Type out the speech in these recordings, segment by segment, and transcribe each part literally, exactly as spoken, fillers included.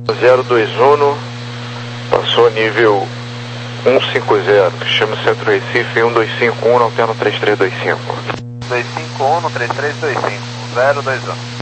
zero dois um, passou nível cento e cinquenta, chama Centro Recife um dois cinco um, não tendo três três dois cinco. dois cinco um no três três dois cinco, zero dois um.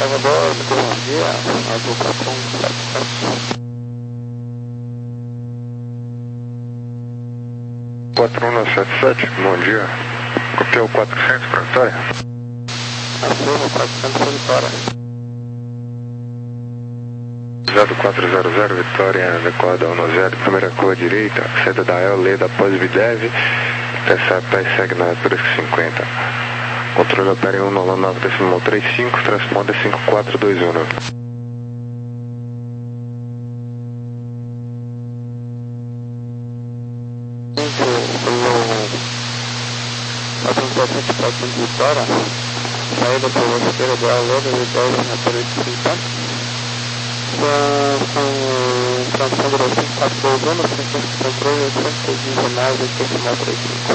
Salvador, muito bom dia, azul quatro um sete sete. quatro um sete sete, bom dia. Hotel quatrocentos para Vitória. Azul quatrocentos para Vitória. zero quatro zero zero, Vitória, decoda um zero, primeira curva direita, saída da El, Leda após Videv, intercepta e segue na altura cinquenta. Controle opera em um nove nove decimal trinta e cinco, transponder cinco quatro dois um. quatrocentos de Vitória, saída pela esquerda da Leda, Videv na altura cinquenta. Com transponder cinco quatro dois um, sequência de controle cento e dezenove decimal trinta e cinco.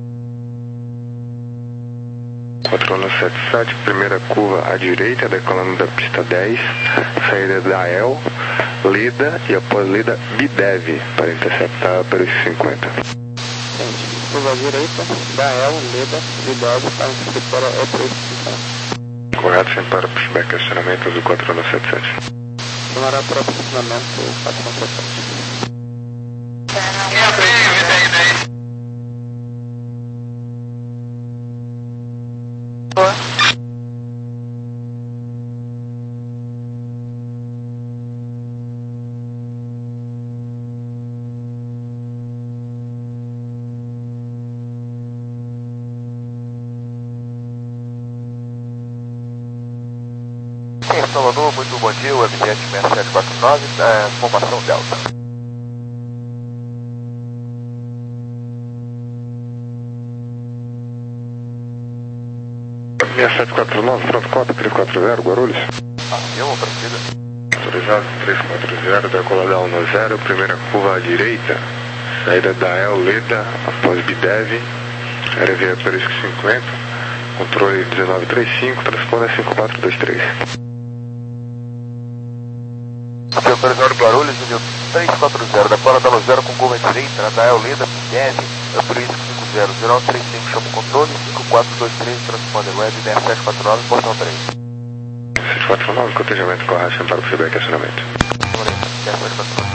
quatro um sete sete, primeira curva à direita, decolando da pista dez, saída da El, Leda e após Leda, Videv, para interceptar para os cinquenta. Gente, curva à direita, da El, Leda, Videv, para interceptar é para os cinquenta. Correto, sem para pushback, acionamento azul quatro um sete sete. Tomará para aproximamento quatro um sete sete. Em Salvador, muito bom dia, webjet seis sete quatro nove, é, formação Delta. seis sete quatro nove, pronto, quatro três quatro zero, Guarulhos. Avião, partida. Autorizado três quatro zero, decolada um zero, primeira curva à direita, saída da El, Leda, após Videv, área via Perisco cinquenta, controle dezenove trinta e cinco, transponder cinco quatro dois três. Autorizado Guarulhos, nível três quatro zero, decola da zero com curva direita, da El, Leda, Videv, Perisco cinco zero, zero três cinco, chama o controle, cinco quatro dois três, transponder web seis sete quatro nove, portão três. seis quatro nove, cotejamento correto, para o feedback e acionamento. seis sete quatro nove.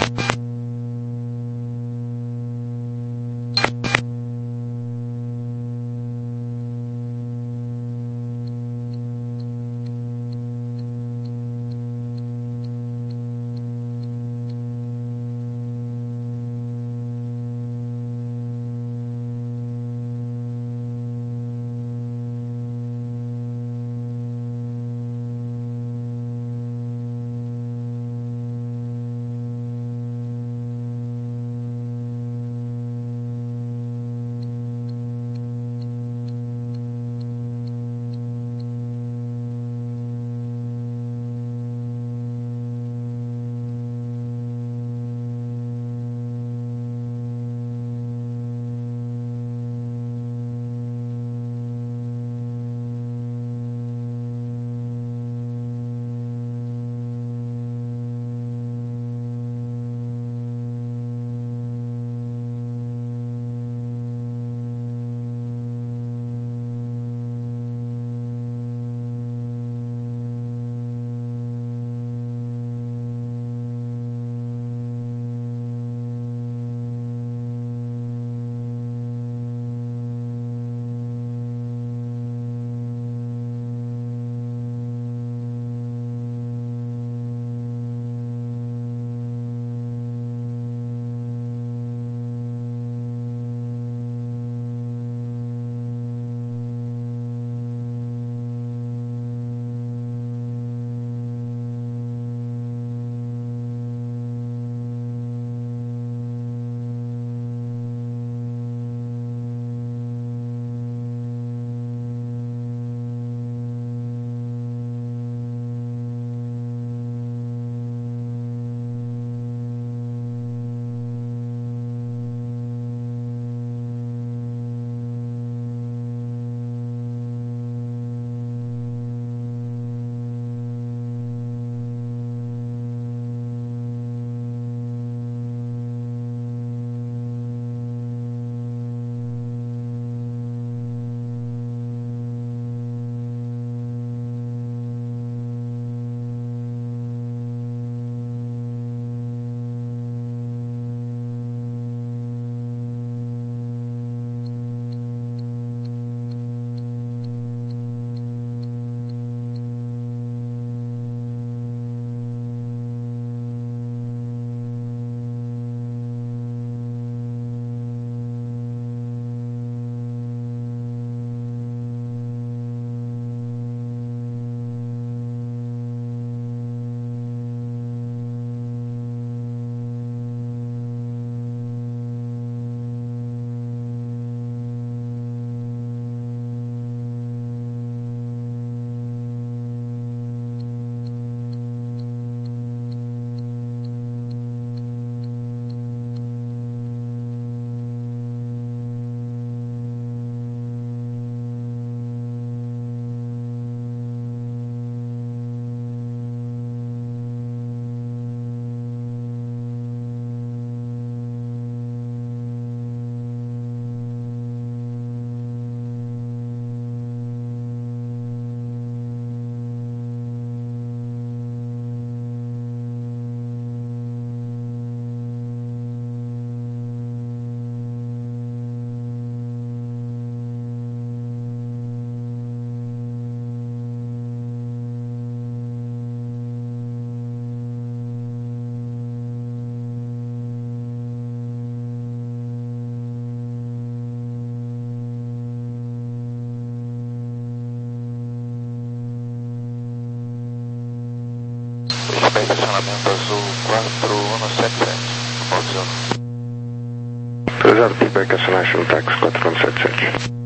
deslocamento azul quatro um sete sete, pode ser. Autorizado feedback acionar no táxi quatro um sete sete.